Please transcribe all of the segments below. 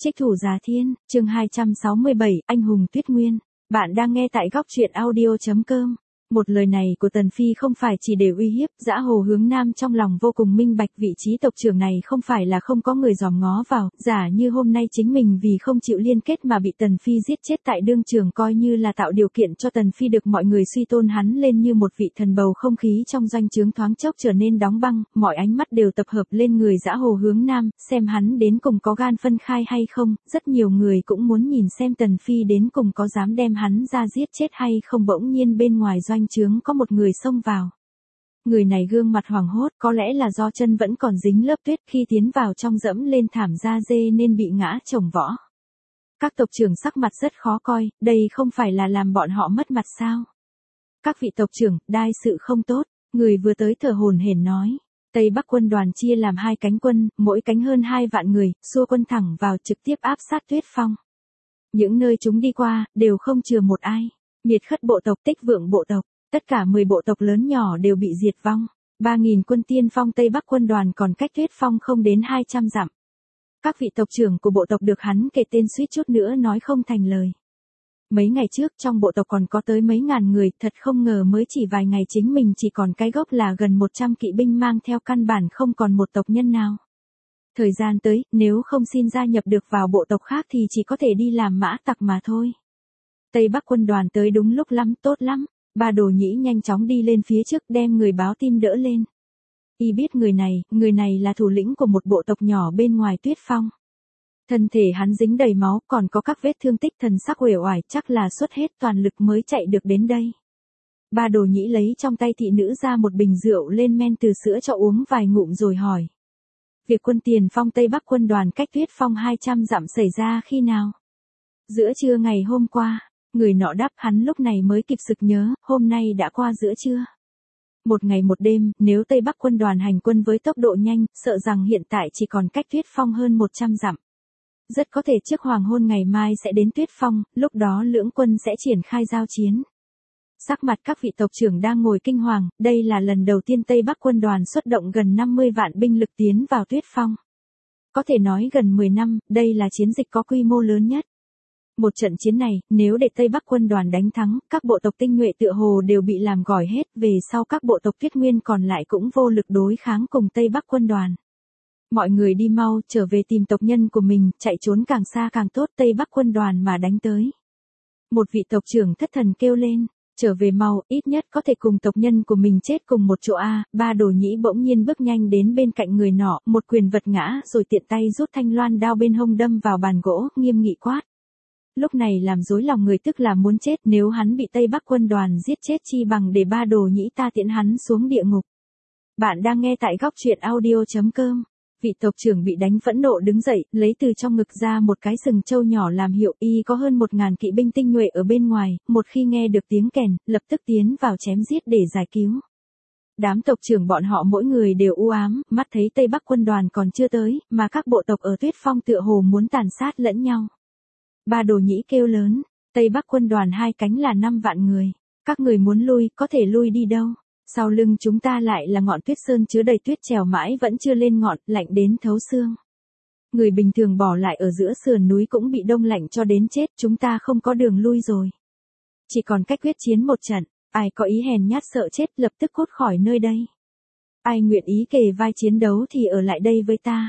Trích thủ Giá Thiên, chương 267, Anh hùng Tuyết Nguyên. Bạn đang nghe tại góc truyện audio.com. Một lời này của Tần Phi không phải chỉ để uy hiếp, Dã Hồ Hướng Nam trong lòng vô cùng minh bạch vị trí tộc trưởng này không phải là không có người dòm ngó vào, giả như hôm nay chính mình vì không chịu liên kết mà bị Tần Phi giết chết tại đương trường coi như là tạo điều kiện cho Tần Phi được mọi người suy tôn hắn lên như một vị thần, bầu không khí trong doanh trướng thoáng chốc trở nên đóng băng, mọi ánh mắt đều tập hợp lên người Dã Hồ Hướng Nam, xem hắn đến cùng có gan phân khai hay không, rất nhiều người cũng muốn nhìn xem Tần Phi đến cùng có dám đem hắn ra giết chết hay không. Bỗng nhiên bên ngoài doanh trướng có một người xông vào. Người này gương mặt hoảng hốt, có lẽ là do chân vẫn còn dính lớp tuyết, khi tiến vào trong dẫm lên thảm da dê nên bị ngã chồng võ. Các tộc trưởng sắc mặt rất khó coi, đây không phải là làm bọn họ mất mặt sao? Các vị tộc trưởng, đai sự không tốt, người vừa tới thở hổn hển nói. Tây Bắc quân đoàn chia làm 2 cánh quân, mỗi cánh hơn 2 vạn người, xua quân thẳng vào trực tiếp áp sát Tuyết Phong. Những nơi chúng đi qua, đều không chừa một ai. Miệt Khất bộ tộc, Tích Vượng bộ tộc, tất cả 10 bộ tộc lớn nhỏ đều bị diệt vong. 3.000 quân tiên phong Tây Bắc quân đoàn còn cách Tuyết Phong không đến 200 dặm. Các vị tộc trưởng của bộ tộc được hắn kể tên suýt chút nữa nói không thành lời. Mấy ngày trước trong bộ tộc còn có tới mấy ngàn người, thật không ngờ mới chỉ vài ngày chính mình chỉ còn cái gốc là gần 100 kỵ binh mang theo, căn bản không còn một tộc nhân nào. Thời gian tới, nếu không xin gia nhập được vào bộ tộc khác thì chỉ có thể đi làm mã tặc mà thôi. Tây Bắc quân đoàn tới đúng lúc lắm, tốt lắm. Ba Đồ Nhĩ nhanh chóng đi lên phía trước đem người báo tin đỡ lên. Y biết người này là thủ lĩnh của một bộ tộc nhỏ bên ngoài Tuyết Phong. Thân thể hắn dính đầy máu, còn có các vết thương tích, thần sắc uể oải, chắc là xuất hết toàn lực mới chạy được đến đây. Ba Đồ Nhĩ lấy trong tay thị nữ ra một bình rượu lên men từ sữa cho uống vài ngụm rồi hỏi. Việc quân tiền phong Tây Bắc quân đoàn cách Tuyết Phong 200 dặm xảy ra khi nào? Giữa trưa ngày hôm qua. Người nọ đáp, hắn lúc này mới kịp sực nhớ, hôm nay đã qua giữa trưa. Một ngày một đêm, nếu Tây Bắc quân đoàn hành quân với tốc độ nhanh, sợ rằng hiện tại chỉ còn cách Tuyết Phong hơn 100 dặm. Rất có thể trước hoàng hôn ngày mai sẽ đến Tuyết Phong, lúc đó lưỡng quân sẽ triển khai giao chiến. Sắc mặt các vị tộc trưởng đang ngồi kinh hoàng, đây là lần đầu tiên Tây Bắc quân đoàn xuất động gần 50 vạn binh lực tiến vào Tuyết Phong. Có thể nói gần 10 năm, đây là chiến dịch có quy mô lớn nhất. Một trận chiến này, nếu để Tây Bắc quân đoàn đánh thắng, các bộ tộc tinh nhuệ tựa hồ đều bị làm gỏi hết, về sau các bộ tộc Tuyết Nguyên còn lại cũng vô lực đối kháng cùng Tây Bắc quân đoàn. Mọi người đi mau, trở về tìm tộc nhân của mình, chạy trốn càng xa càng tốt, Tây Bắc quân đoàn mà đánh tới. Một vị tộc trưởng thất thần kêu lên, trở về mau, ít nhất có thể cùng tộc nhân của mình chết cùng một chỗ a. Ba Đồ Nhĩ bỗng nhiên bước nhanh đến bên cạnh người nọ, một quyền vật ngã rồi tiện tay rút thanh loan đao bên hông đâm vào bàn gỗ, nghiêm nghị quát. Lúc này làm rối lòng người, tức là muốn chết, nếu hắn bị Tây Bắc quân đoàn giết chết chi bằng để Ba Đồ Nhĩ ta tiễn hắn xuống địa ngục. Bạn đang nghe tại góc truyện audio.com. Vị tộc trưởng bị đánh phẫn nộ đứng dậy, lấy từ trong ngực ra một cái sừng trâu nhỏ làm hiệu, y có hơn 1000 kỵ binh tinh nhuệ ở bên ngoài, một khi nghe được tiếng kèn, lập tức tiến vào chém giết để giải cứu. Đám tộc trưởng bọn họ mỗi người đều u ám, mắt thấy Tây Bắc quân đoàn còn chưa tới, mà các bộ tộc ở Tuyết Phong tựa hồ muốn tàn sát lẫn nhau. Ba Đồ Nhĩ kêu lớn, Tây Bắc quân đoàn 2 cánh là 5 vạn người. Các người muốn lui, có thể lui đi đâu? Sau lưng chúng ta lại là ngọn tuyết sơn chứa đầy tuyết, trèo mãi vẫn chưa lên ngọn, lạnh đến thấu xương. Người bình thường bỏ lại ở giữa sườn núi cũng bị đông lạnh cho đến chết, chúng ta không có đường lui rồi. Chỉ còn cách quyết chiến một trận, ai có ý hèn nhát sợ chết lập tức cút khỏi nơi đây. Ai nguyện ý kề vai chiến đấu thì ở lại đây với ta.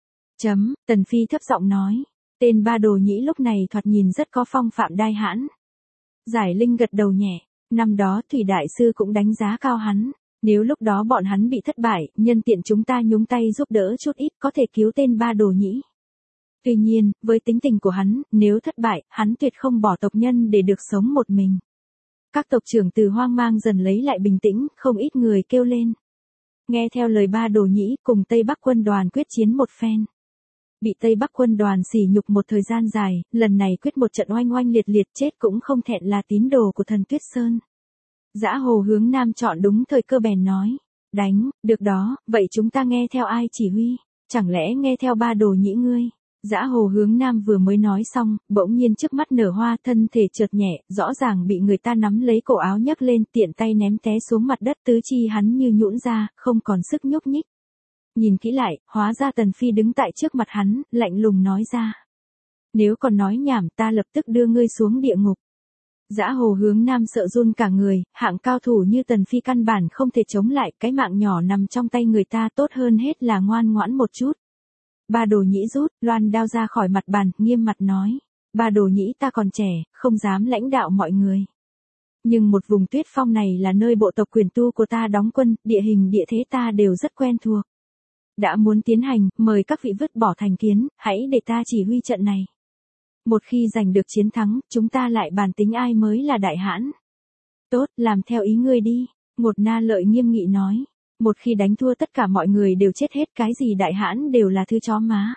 Tần Phi thấp giọng nói. Tên Ba Đồ Nhĩ lúc này thoạt nhìn rất có phong phạm đai hãn. Giải Linh gật đầu nhẹ, năm đó Thủy Đại Sư cũng đánh giá cao hắn, nếu lúc đó bọn hắn bị thất bại, nhân tiện chúng ta nhúng tay giúp đỡ chút ít có thể cứu tên Ba Đồ Nhĩ. Tuy nhiên, với tính tình của hắn, nếu thất bại, hắn tuyệt không bỏ tộc nhân để được sống một mình. Các tộc trưởng từ hoang mang dần lấy lại bình tĩnh, không ít người kêu lên. Nghe theo lời Ba Đồ Nhĩ, cùng Tây Bắc quân đoàn quyết chiến một phen. Bị Tây Bắc quân đoàn sỉ nhục một thời gian dài, lần này quyết một trận oanh oanh liệt liệt, chết cũng không thẹn là tín đồ của thần Tuyết Sơn. Dã Hồ Hướng Nam chọn đúng thời cơ bèn nói, đánh, được đó, vậy chúng ta nghe theo ai chỉ huy, chẳng lẽ nghe theo Ba Đồ Nhĩ ngươi? Dã Hồ Hướng Nam vừa mới nói xong, bỗng nhiên trước mắt nở hoa, thân thể chợt nhẹ, rõ ràng bị người ta nắm lấy cổ áo nhấc lên, tiện tay ném té xuống mặt đất, tứ chi hắn như nhũn ra, không còn sức nhúc nhích. Nhìn kỹ lại, hóa ra Tần Phi đứng tại trước mặt hắn, lạnh lùng nói ra. Nếu còn nói nhảm ta lập tức đưa ngươi xuống địa ngục. Dã Hồ Hướng Nam sợ run cả người, hạng cao thủ như Tần Phi căn bản không thể chống lại, cái mạng nhỏ nằm trong tay người ta, tốt hơn hết là ngoan ngoãn một chút. Ba Đồ Nhĩ rút loan đao ra khỏi mặt bàn, nghiêm mặt nói. Ba Đồ Nhĩ ta còn trẻ, không dám lãnh đạo mọi người. Nhưng một vùng tuyết phong này là nơi bộ tộc quyền tu của ta đóng quân, địa hình địa thế ta đều rất quen thuộc. Đã muốn tiến hành, mời các vị vứt bỏ thành kiến, hãy để ta chỉ huy trận này. Một khi giành được chiến thắng, chúng ta lại bàn tính ai mới là đại hãn. Tốt, làm theo ý ngươi đi, Ngột Na Lợi nghiêm nghị nói. Một khi đánh thua tất cả mọi người đều chết hết, cái gì đại hãn đều là thứ chó má.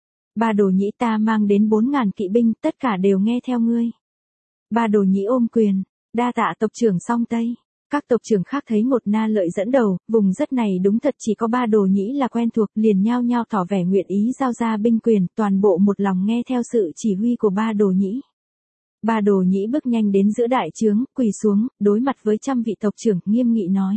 Ba Đồ Nhĩ ta mang đến 4.000 kỵ binh, tất cả đều nghe theo ngươi. Ba Đồ Nhĩ ôm quyền, đa tạ tộc trưởng Song Tây. Các tộc trưởng khác thấy Ngột Na Lợi dẫn đầu, vùng đất này đúng thật chỉ có Ba Đồ Nhĩ là quen thuộc, liền nhao nhao tỏ vẻ nguyện ý giao ra binh quyền, toàn bộ một lòng nghe theo sự chỉ huy của Ba Đồ Nhĩ. Ba Đồ Nhĩ bước nhanh đến giữa đại trướng, quỳ xuống, đối mặt với trăm vị tộc trưởng, nghiêm nghị nói.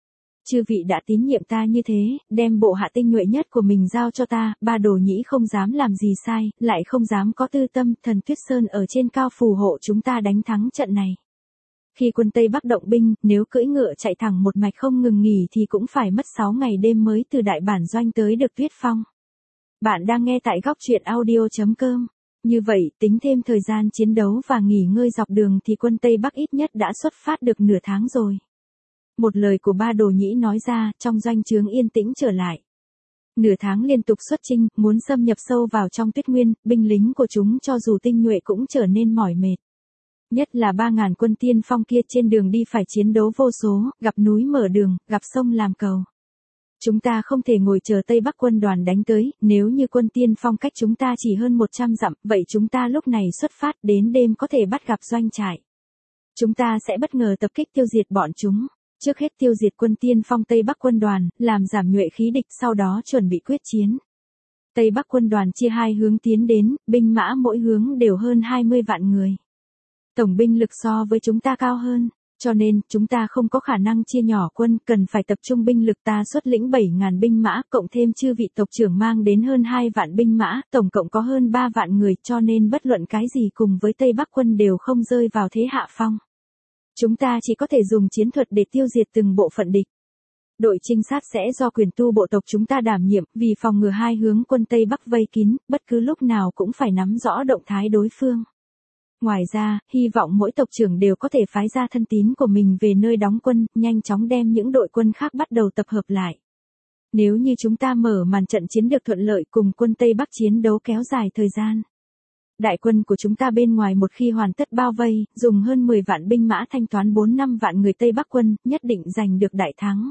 Chư vị đã tín nhiệm ta như thế, đem bộ hạ tinh nhuệ nhất của mình giao cho ta, Ba Đồ Nhĩ không dám làm gì sai, lại không dám có tư tâm, thần Tuyết Sơn ở trên cao phù hộ chúng ta đánh thắng trận này. Khi quân Tây Bắc động binh, nếu cưỡi ngựa chạy thẳng một mạch không ngừng nghỉ thì cũng phải mất 6 ngày đêm mới từ đại bản doanh tới được Tuyết Phong. Bạn đang nghe tại góc truyện audio.com. Như vậy, tính thêm thời gian chiến đấu và nghỉ ngơi dọc đường thì quân Tây Bắc ít nhất đã xuất phát được nửa tháng rồi. Một lời của Ba Đồ Nhĩ nói ra, trong doanh trướng yên tĩnh trở lại. Nửa tháng liên tục xuất chinh, muốn xâm nhập sâu vào trong Tuyết Nguyên, binh lính của chúng cho dù tinh nhuệ cũng trở nên mỏi mệt. Nhất là 3.000 quân tiên phong kia trên đường đi phải chiến đấu vô số, gặp núi mở đường, gặp sông làm cầu. Chúng ta không thể ngồi chờ Tây Bắc quân đoàn đánh tới, nếu như quân tiên phong cách chúng ta chỉ hơn 100 dặm, vậy chúng ta lúc này xuất phát đến đêm có thể bắt gặp doanh trại. Chúng ta sẽ bất ngờ tập kích tiêu diệt bọn chúng. Trước hết tiêu diệt quân tiên phong Tây Bắc quân đoàn, làm giảm nhuệ khí địch, sau đó chuẩn bị quyết chiến. Tây Bắc quân đoàn chia hai hướng tiến đến, binh mã mỗi hướng đều hơn 20 vạn người. Tổng binh lực so với chúng ta cao hơn, cho nên chúng ta không có khả năng chia nhỏ quân, cần phải tập trung binh lực. Ta xuất lĩnh 7.000 binh mã, cộng thêm chư vị tộc trưởng mang đến hơn 2 vạn binh mã, tổng cộng có hơn 3 vạn người, cho nên bất luận cái gì cùng với Tây Bắc quân đều không rơi vào thế hạ phong. Chúng ta chỉ có thể dùng chiến thuật để tiêu diệt từng bộ phận địch. Đội trinh sát sẽ do quyền tu bộ tộc chúng ta đảm nhiệm, vì phòng ngừa hai hướng quân Tây Bắc vây kín, bất cứ lúc nào cũng phải nắm rõ động thái đối phương. Ngoài ra, hy vọng mỗi tộc trưởng đều có thể phái ra thân tín của mình về nơi đóng quân, nhanh chóng đem những đội quân khác bắt đầu tập hợp lại. Nếu như chúng ta mở màn trận chiến được thuận lợi cùng quân Tây Bắc chiến đấu kéo dài thời gian. Đại quân của chúng ta bên ngoài một khi hoàn tất bao vây, dùng hơn 10 vạn binh mã thanh toán 4-5 vạn người Tây Bắc quân, nhất định giành được đại thắng.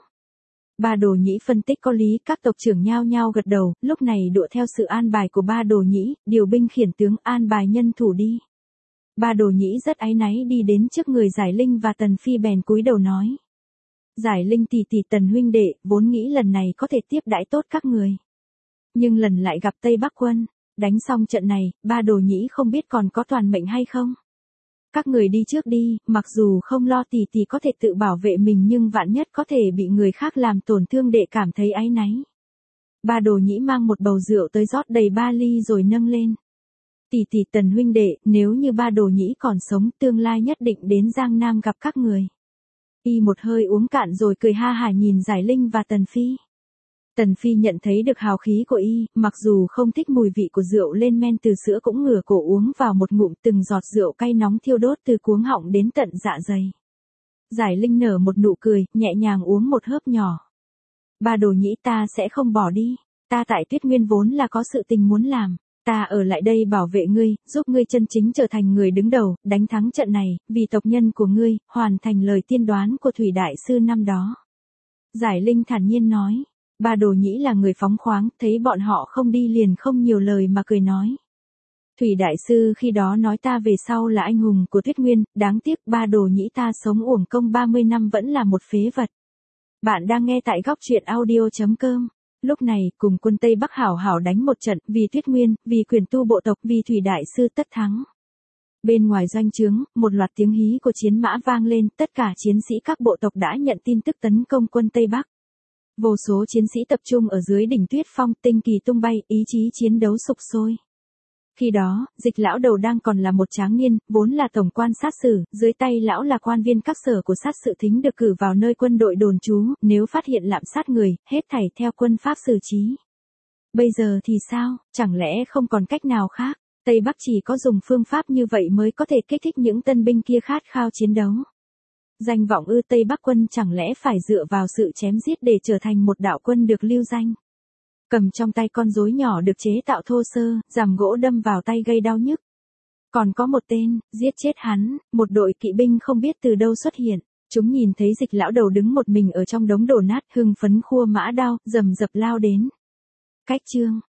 Ba Đồ Nhĩ phân tích có lý, các tộc trưởng nhao nhao gật đầu, lúc này đựa theo sự an bài của Ba Đồ Nhĩ, điều binh khiển tướng an bài nhân thủ đi. Ba Đồ Nhĩ rất áy náy đi đến trước người Giải Linh và Tần Phi bèn cúi đầu nói. Giải Linh tỷ tỷ, Tần huynh đệ, vốn nghĩ lần này có thể tiếp đãi tốt các người. Nhưng lần lại gặp Tây Bắc quân, đánh xong trận này, Ba Đồ Nhĩ không biết còn có toàn mệnh hay không. Các người đi trước đi, mặc dù không lo tỷ tỷ có thể tự bảo vệ mình nhưng vạn nhất có thể bị người khác làm tổn thương để cảm thấy áy náy. Ba Đồ Nhĩ mang một bầu rượu tới rót đầy 3 ly rồi nâng lên. Tỷ tỷ, Tần huynh đệ, nếu như Ba Đồ Nhĩ còn sống, tương lai nhất định đến Giang Nam gặp các người. Y một hơi uống cạn rồi cười ha hả nhìn Giải Linh và Tần Phi. Tần Phi nhận thấy được hào khí của Y, mặc dù không thích mùi vị của rượu lên men từ sữa cũng ngửa cổ uống vào một ngụm, từng giọt rượu cay nóng thiêu đốt từ cuống họng đến tận dạ dày. Giải Linh nở một nụ cười, nhẹ nhàng uống một hớp nhỏ. Ba Đồ Nhĩ, ta sẽ không bỏ đi, ta tại Tuyết Nguyên vốn là có sự tình muốn làm. Ta ở lại đây bảo vệ ngươi, giúp ngươi chân chính trở thành người đứng đầu, đánh thắng trận này, vì tộc nhân của ngươi, hoàn thành lời tiên đoán của Thủy Đại Sư năm đó. Giải Linh thản nhiên nói. Ba Đồ Nhĩ là người phóng khoáng, thấy bọn họ không đi liền không nhiều lời mà cười nói. Thủy Đại Sư khi đó nói ta về sau là anh hùng của Tuyết Nguyên, đáng tiếc Ba Đồ Nhĩ ta sống uổng công 30 năm vẫn là một phế vật. Bạn đang nghe tại góc truyện audio.com. Lúc này, cùng quân Tây Bắc hảo hảo đánh một trận, vì Tuyết Nguyên, vì quyền tu bộ tộc, vì Thủy Đại Sư tất thắng. Bên ngoài doanh trướng, một loạt tiếng hí của chiến mã vang lên, tất cả chiến sĩ các bộ tộc đã nhận tin tức tấn công quân Tây Bắc. Vô số chiến sĩ tập trung ở dưới đỉnh Tuyết Phong, tinh kỳ tung bay, ý chí chiến đấu sục sôi. Khi đó, Dịch lão đầu đang còn là một tráng niên, vốn là tổng quan sát sử, dưới tay lão là quan viên các sở của sát sự thính được cử vào nơi quân đội đồn trú, nếu phát hiện lạm sát người, hết thảy theo quân pháp xử trí. Bây giờ thì sao, chẳng lẽ không còn cách nào khác? Tây Bắc chỉ có dùng phương pháp như vậy mới có thể kích thích những tân binh kia khát khao chiến đấu. Danh vọng Tây Bắc quân chẳng lẽ phải dựa vào sự chém giết để trở thành một đạo quân được lưu danh. Cầm trong tay con rối nhỏ được chế tạo thô sơ, rằm gỗ đâm vào tay gây đau nhức. Còn có một tên, giết chết hắn, một đội kỵ binh không biết từ đâu xuất hiện. Chúng nhìn thấy Dịch lão đầu đứng một mình ở trong đống đổ nát, hưng phấn khua mã đao, rầm rập lao đến. Cách chương